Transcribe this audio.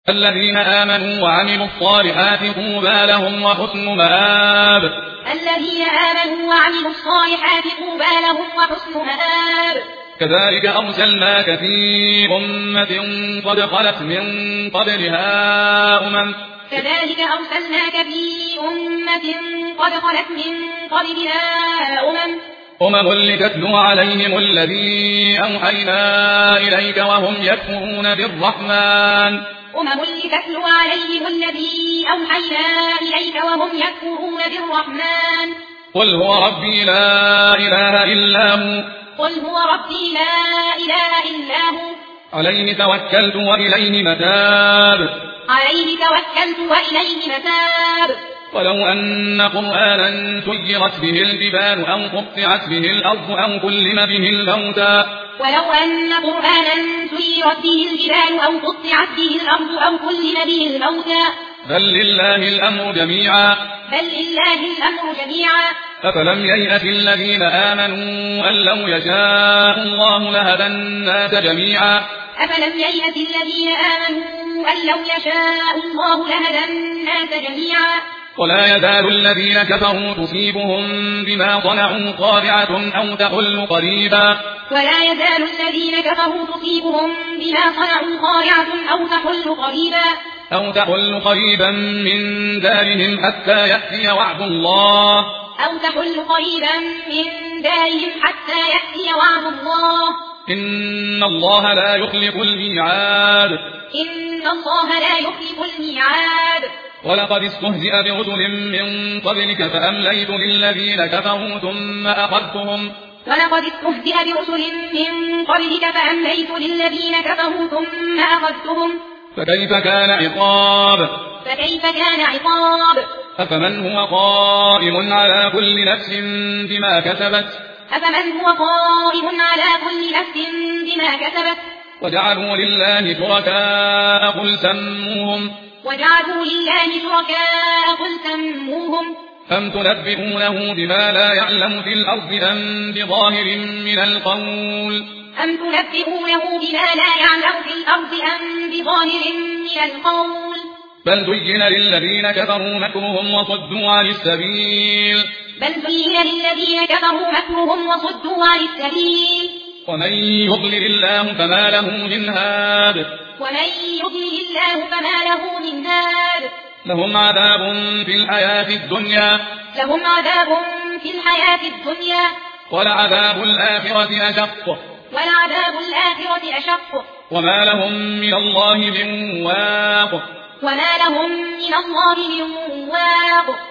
الذين آمنوا وعملوا الصالحات طوبى لهم وحسن مآب. الذين آمنوا وعملوا الصالحات طوبى لهم وحسن مآب. كذلك أرسلناك في أمة قد خلت من قبلها أمم. كذلك أرسلناك في أمة قد خلت من قبلها أمم لتتلو عليهم الذي أوحينا إليك وهم يكفرون بالرحمن. لتتلو عليهم الذي أوحينا إليك وهم يكفرون بالرحمن. قل هو ربي لا إله إلا هو. قل هو ربي لا إله إلا هو. عليه توكلت وإليه متاب. عليه توكلت وإليه متاب. ولو أن قرآنا سيرت به الجبال أو قطعت به الأرض أو كلم به الموتى. ولو أن قرآنا سيرت به الجبال أو قطعت به الأرض أو كلم به الموتى. بل لله الأمر جميعا. بل لله الأمر جميعا. أفلم ييأس الذين آمنوا أن لو يشاء الله لهدى الناس جميعا. أفلم ييأس الذين آمنوا أن لو يشاء الله لهدى الناس جميعا. ولا يزال الذين كفروا تصيبهم بما صنعوا قارعة أو تحل قريبا. ولا يزال الذين كفروا تصيبهم بما صنعوا قارعة أو تحل قريبا من دارهم حتى يأتي وعد الله. أو تحل قريبا من دارهم حتى يأتي وعد الله. إن الله لا يخلف الميعاد. إن الله لا يخلف الميعاد. ولقد استهزئ برسل من قبلك فأمليت للذين كفروا ثم أخذتهم. ولقد استهزئ برسل من قبلك فأمليت للذين كفروا ثم أخذتهم. فكيف كان عقاب. فكيف كان عقاب. أفمن هو قائم على كل نفس بما كسبت. أفمن هو قائم على كل نفس بما كسبت. وجعلوا لله شركاء قل سموهم. وجعلوا لله شركاء قل سموهم. أم تنبئونه بما لا يعلم في الأرض أم بظاهر من القول. أم تنبئونه بما لا يعلم في الأرض أم بظاهر من القول. بل زين للذين كفروا مكرهم وصدوا عن السبيل. بل زين للذين كفروا مكرهم وصدوا عن السبيل. ومن يضلل الله فما له من هاد. ومن يضلل الله فما له من هاد. لهم عذاب في الحياة الدنيا. لهم عذاب في الحياة الدنيا. ولعذاب الآخرة أشق. ولعذاب الآخرة أشق. وما لهم من الله من واق. وما لهم من الله من واق.